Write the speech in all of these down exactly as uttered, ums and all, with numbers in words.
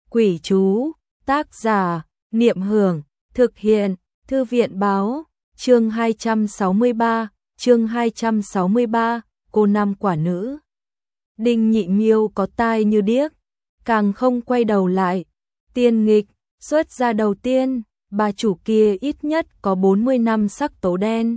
Quỷ chú, tác giả, Niệm Hưởng, thực hiện, Thư viện báo, chương hai trăm sáu mươi ba, chương hai trăm sáu mươi ba, cô năm quả nữ. Đinh Nhị Miêu có tai như điếc, càng không quay đầu lại. Tiên nghịch, xuất ra đầu tiên, bà chủ kia ít nhất có bốn mươi năm sắc tố đen.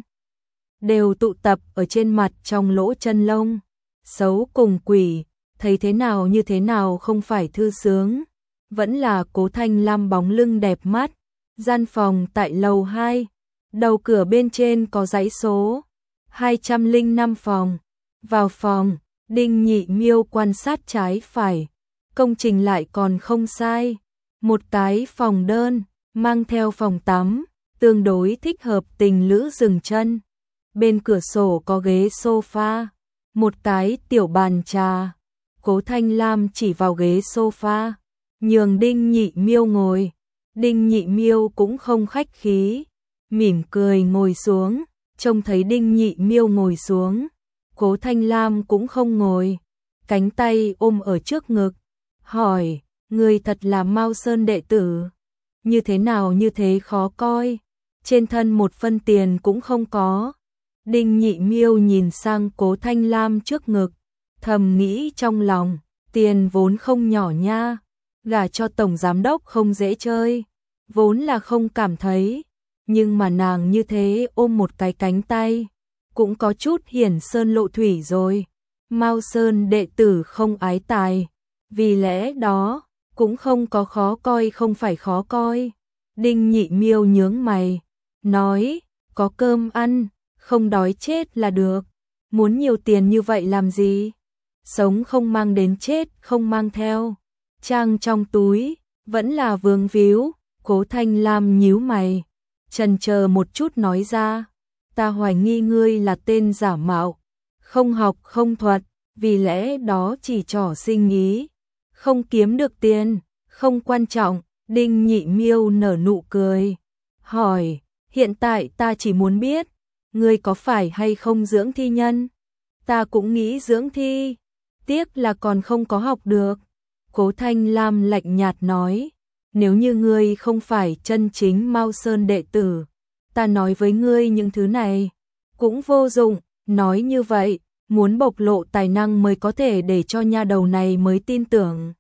Đều tụ tập ở trên mặt trong lỗ chân lông. Xấu cùng quỷ, thấy thế nào như thế nào không phải thư sướng. Vẫn là Cố Thanh Lam bóng lưng đẹp mắt. Gian phòng tại lầu hai, đầu cửa bên trên có dãy số hai trăm lẻ năm phòng. Vào phòng, Đinh Nhị Miêu quan sát trái phải, công trình lại còn không sai. Một cái phòng đơn, mang theo phòng tắm, tương đối thích hợp tình lữ dừng chân. Bên cửa sổ có ghế sofa, một cái tiểu bàn trà. Cố Thanh Lam chỉ vào ghế sofa, nhường Đinh Nhị Miêu ngồi. Đinh Nhị Miêu cũng không khách khí, mỉm cười ngồi xuống. Trông thấy Đinh Nhị Miêu ngồi xuống, Cố Thanh Lam cũng không ngồi, cánh tay ôm ở trước ngực, hỏi: "Người thật là Mao Sơn đệ tử, như thế nào như thế khó coi, trên thân một phân tiền cũng không có." Đinh Nhị Miêu nhìn sang Cố Thanh Lam trước ngực, thầm nghĩ trong lòng, tiền vốn không nhỏ nha, gả cho tổng giám đốc không dễ chơi, vốn là không cảm thấy, nhưng mà nàng như thế ôm một cái cánh tay, cũng có chút hiển sơn lộ thủy rồi. Mao Sơn đệ tử không ái tài, vì lẽ đó cũng không có khó coi không phải khó coi. Đinh Nhị Miêu nhướng mày, nói: "Có cơm ăn, không đói chết là được, muốn nhiều tiền như vậy làm gì? Sống không mang đến chết không mang theo, trang trong túi vẫn là vướng víu." Cố Thanh Lam nhíu mày, chần chờ một chút nói ra: "Ta hoài nghi ngươi là tên giả mạo, không học không thuật, vì lẽ đó chỉ trỏ sinh ý, không kiếm được tiền, không quan trọng." Đinh Nhị Miêu nở nụ cười, hỏi: "Hiện tại ta chỉ muốn biết, ngươi có phải hay không dưỡng thi nhân?" "Ta cũng nghĩ dưỡng thi, tiếc là còn không có học được." Cố Thanh Lam lạnh nhạt nói: "Nếu như ngươi không phải chân chính Mao Sơn đệ tử, ta nói với ngươi những thứ này cũng vô dụng." Nói như vậy, muốn bộc lộ tài năng mới có thể để cho nha đầu này mới tin tưởng.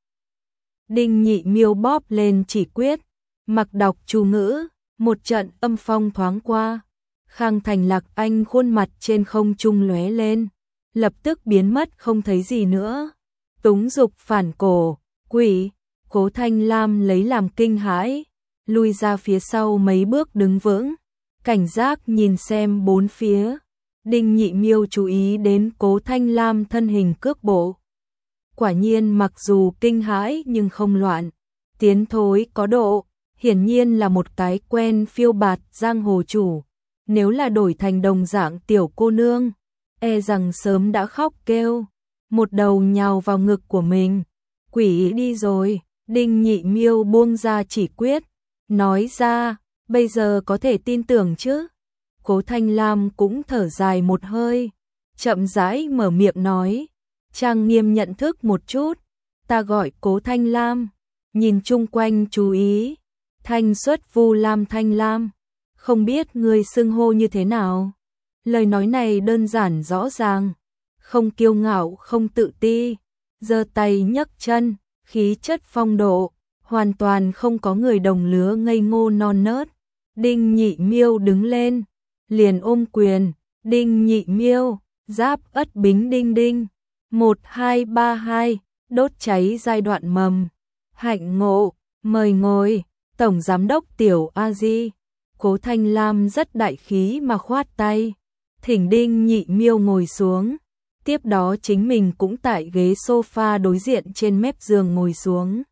Đinh Nhị Miêu bóp lên chỉ quyết, mặc đọc chú ngữ, một trận âm phong thoáng qua. Khang Thành Lạc Anh khuôn mặt trên không trung lóe lên, lập tức biến mất không thấy gì nữa. Túng dục phản cổ, quỷ. Cố Thanh Lam lấy làm kinh hãi, lui ra phía sau mấy bước đứng vững, cảnh giác nhìn xem bốn phía. Đinh Nhị Miêu chú ý đến Cố Thanh Lam thân hình cước bộ. Quả nhiên mặc dù kinh hãi nhưng không loạn, tiến thối có độ, hiển nhiên là một cái quen phiêu bạt giang hồ chủ. Nếu là đổi thành đồng dạng tiểu cô nương, e rằng sớm đã khóc kêu, một đầu nhào vào ngực của mình. "Quỷ đi rồi." Đinh Nhị Miêu buông ra chỉ quyết, nói ra: "Bây giờ có thể tin tưởng chứ?" Cố Thanh Lam cũng thở dài một hơi, chậm rãi mở miệng nói, trang nghiêm nhận thức một chút: "Ta gọi Cố Thanh Lam." Nhìn chung quanh chú ý, thanh xuất Vu Lam Thanh Lam, không biết người xưng hô như thế nào. Lời nói này đơn giản rõ ràng, không kiêu ngạo không tự ti, giơ tay nhấc chân, khí chất phong độ, hoàn toàn không có người đồng lứa ngây ngô non nớt. Đinh Nhị Miêu đứng lên, liền ôm quyền: "Đinh Nhị Miêu, giáp ất bính đinh đinh, một hai ba hai, đốt cháy giai đoạn mầm, hạnh ngộ, mời ngồi." Tổng giám đốc Tiểu A Di. Cố Thanh Lam rất đại khí mà khoát tay, thỉnh Đinh Nhị Miêu ngồi xuống. Tiếp đó chính mình cũng tại ghế sofa đối diện trên mép giường ngồi xuống.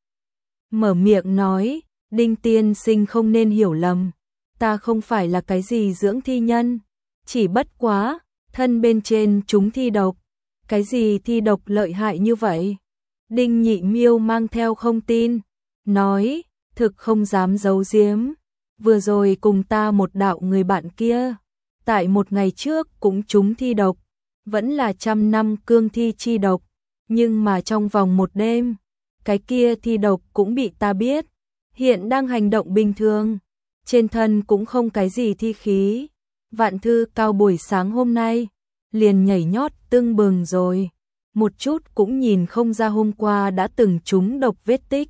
Mở miệng nói: "Đinh tiên sinh không nên hiểu lầm, ta không phải là cái gì dưỡng thi nhân, chỉ bất quá thân bên trên chúng thi độc." "Cái gì thi độc lợi hại như vậy?" Đinh Nhị Miêu mang theo không tin, nói: "Thực không dám giấu giếm, vừa rồi cùng ta một đạo người bạn kia, tại một ngày trước cũng trúng thi độc, vẫn là trăm năm cương thi chi độc, nhưng mà trong vòng một đêm, cái kia thi độc cũng bị ta biết, hiện đang hành động bình thường, trên thân cũng không cái gì thi khí. Vạn Thư Cao buổi sáng hôm nay liền nhảy nhót tưng bừng rồi, một chút cũng nhìn không ra hôm qua đã từng trúng độc vết tích.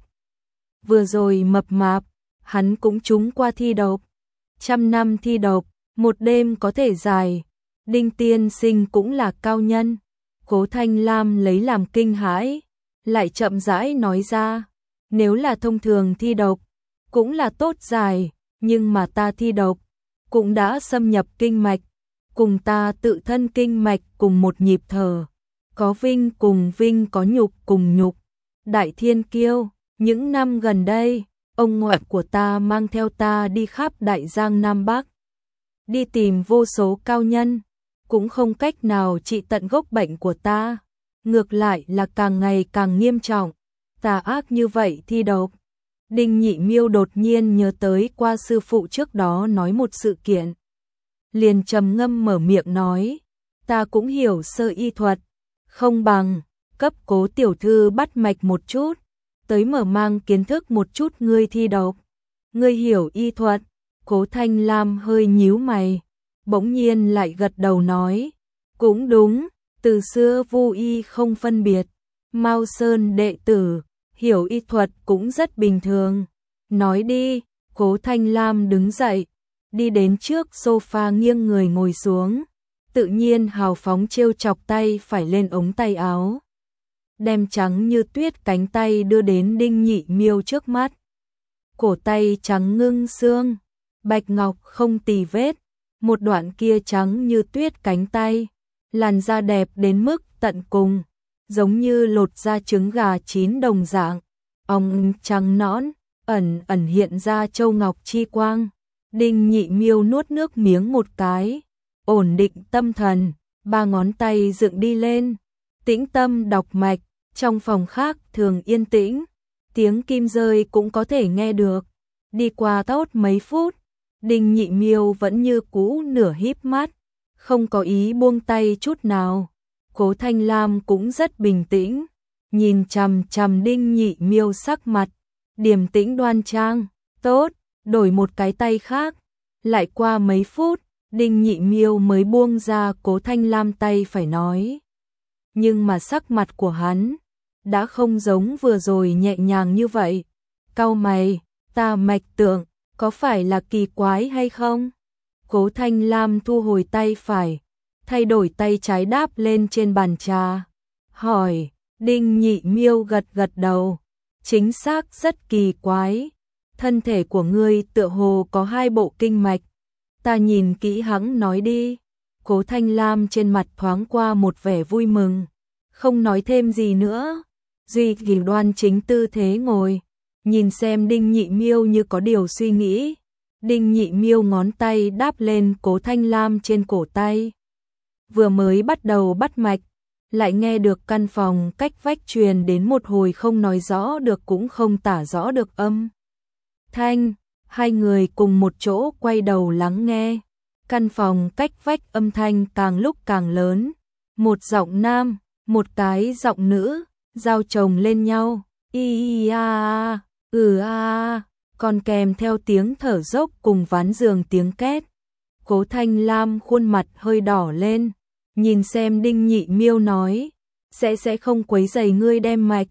Vừa rồi mập mạp, hắn cũng trúng qua thi độc. Trăm năm thi độc, một đêm có thể dài. Đinh tiên sinh cũng là cao nhân. Cố Thanh Lam lấy làm kinh hãi, lại chậm rãi nói ra, nếu là thông thường thi độc, cũng là tốt dài, nhưng mà ta thi độc, cũng đã xâm nhập kinh mạch, cùng ta tự thân kinh mạch cùng một nhịp thở, có vinh cùng vinh, có nhục cùng nhục. Đại Thiên Kiêu, những năm gần đây, ông ngoại của ta mang theo ta đi khắp Đại Giang Nam Bắc, đi tìm vô số cao nhân, cũng không cách nào trị tận gốc bệnh của ta, ngược lại là càng ngày càng nghiêm trọng, tà ác như vậy thi độc. Đinh Nhị Miêu đột nhiên nhớ tới qua sư phụ trước đó nói một sự kiện, liền trầm ngâm mở miệng nói, ta cũng hiểu sơ y thuật, không bằng cấp Cố tiểu thư bắt mạch một chút, tới mở mang kiến thức một chút ngươi thi độc. Ngươi hiểu y thuật? Cố Thanh Lam hơi nhíu mày, bỗng nhiên lại gật đầu nói, cũng đúng, từ xưa vu y không phân biệt, Mao Sơn đệ tử, hiểu y thuật cũng rất bình thường. Nói đi. Cố Thanh Lam đứng dậy, đi đến trước sofa nghiêng người ngồi xuống, tự nhiên hào phóng trêu chọc tay phải lên ống tay áo, đem trắng như tuyết cánh tay đưa đến Đinh Nhị Miêu trước mắt. Cổ tay trắng ngưng xương, bạch ngọc không tì vết, một đoạn kia trắng như tuyết cánh tay, làn da đẹp đến mức tận cùng, giống như lột da trứng gà chín đồng dạng, óng trắng nõn, ẩn ẩn hiện ra châu ngọc chi quang. Đinh Nhị Miêu nuốt nước miếng một cái, ổn định tâm thần, ba ngón tay dựng đi lên, tĩnh tâm đọc mạch. Trong phòng khác thường yên tĩnh, tiếng kim rơi cũng có thể nghe được. Đi qua tốt mấy phút, Đinh Nhị Miêu vẫn như cũ nửa híp mắt, không có ý buông tay chút nào. Cố Thanh Lam cũng rất bình tĩnh, nhìn chằm chằm Đinh Nhị Miêu sắc mặt, điềm tĩnh đoan trang, tốt, đổi một cái tay khác. Lại qua mấy phút, Đinh Nhị Miêu mới buông ra Cố Thanh Lam tay phải nói. Nhưng mà sắc mặt của hắn đã không giống vừa rồi nhẹ nhàng như vậy. Cau mày, ta mạch tượng, có phải là kỳ quái hay không? Cố Thanh Lam thu hồi tay phải, thay đổi tay trái đáp lên trên bàn trà, hỏi. Đinh Nhị Miêu gật gật đầu, chính xác rất kỳ quái. Thân thể của ngươi tựa hồ có hai bộ kinh mạch, ta nhìn kỹ hắn nói đi. Cố Thanh Lam trên mặt thoáng qua một vẻ vui mừng, không nói thêm gì nữa, duy trì đoan chính tư thế ngồi, nhìn xem Đinh Nhị Miêu như có điều suy nghĩ. Đinh Nhị Miêu ngón tay đáp lên Cố Thanh Lam trên cổ tay, vừa mới bắt đầu bắt mạch, lại nghe được căn phòng cách vách truyền đến một hồi không nói rõ được cũng không tả rõ được âm thanh. Hai người cùng một chỗ quay đầu lắng nghe, căn phòng cách vách âm thanh càng lúc càng lớn, một giọng nam, một cái giọng nữ, giao chồng lên nhau, y a ừ a, còn kèm theo tiếng thở dốc cùng ván giường tiếng két. Cố Thanh Lam khuôn mặt hơi đỏ lên, nhìn xem Đinh Nhị Miêu nói, sẽ sẽ không quấy rầy ngươi đem mạch.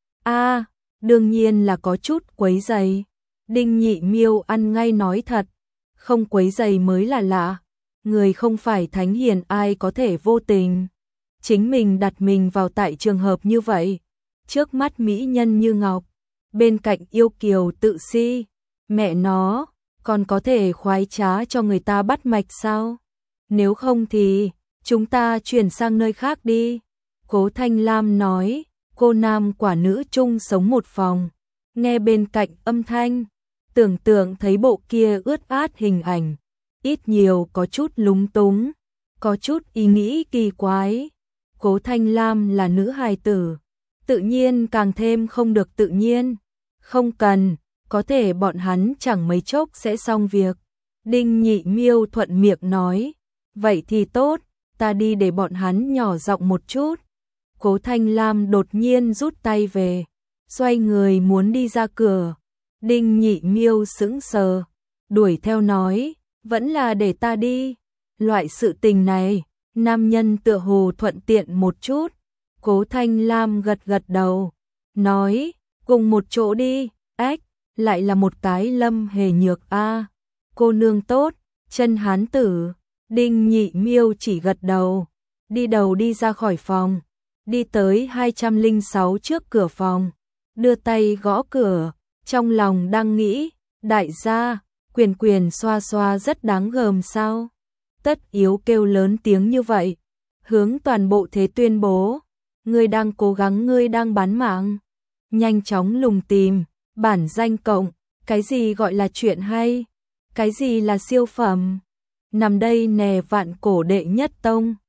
A, đương nhiên là có chút quấy rầy. Đinh Nhị Miêu ăn ngay nói thật, không quấy rầy mới là lạ, người không phải thánh hiền ai có thể vô tình. Chính mình đặt mình vào tại trường hợp như vậy, trước mắt mỹ nhân như ngọc, bên cạnh yêu kiều tự si, mẹ nó, còn có thể khoái trá cho người ta bắt mạch sao? Nếu không thì, chúng ta chuyển sang nơi khác đi. Cố Thanh Lam nói, cô nam quả nữ chung sống một phòng, nghe bên cạnh âm thanh, tưởng tượng thấy bộ kia ướt át hình ảnh, ít nhiều có chút lúng túng, có chút ý nghĩ kỳ quái. Cố Thanh Lam là nữ hài tử, tự nhiên càng thêm không được tự nhiên. Không cần, có thể bọn hắn chẳng mấy chốc sẽ xong việc. Đinh Nhị Miêu thuận miệng nói, vậy thì tốt, ta đi để bọn hắn nhỏ giọng một chút. Cố Thanh Lam đột nhiên rút tay về, xoay người muốn đi ra cửa. Đinh Nhị Miêu sững sờ, đuổi theo nói, vẫn là để ta đi. Loại sự tình này, nam nhân tựa hồ thuận tiện một chút. Cố Thanh Lam gật gật đầu, nói, cùng một chỗ đi. Ách, lại là một cái Lâm Hề Nhược a. Cô nương tốt, chân hán tử. Đinh Nhị Miêu chỉ gật đầu, đi đầu đi ra khỏi phòng, đi tới hai trăm lẻ sáu trước cửa phòng, đưa tay gõ cửa, trong lòng đang nghĩ, đại gia, Quyền Quyền xoa xoa rất đáng gờm sao? Tất Yếu kêu lớn tiếng như vậy, hướng toàn bộ thế tuyên bố, ngươi đang cố gắng, ngươi đang bán mạng. Nhanh chóng lùng tìm, bản danh cộng, cái gì gọi là chuyện hay, cái gì là siêu phẩm. Nằm đây nè, vạn cổ đệ nhất tông.